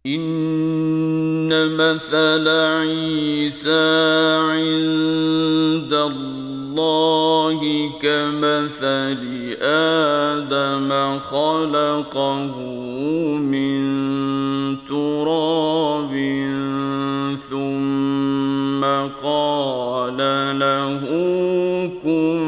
إن مثل عيسى عند الله كمثل آدم خلقه من تراب ثم قال له كن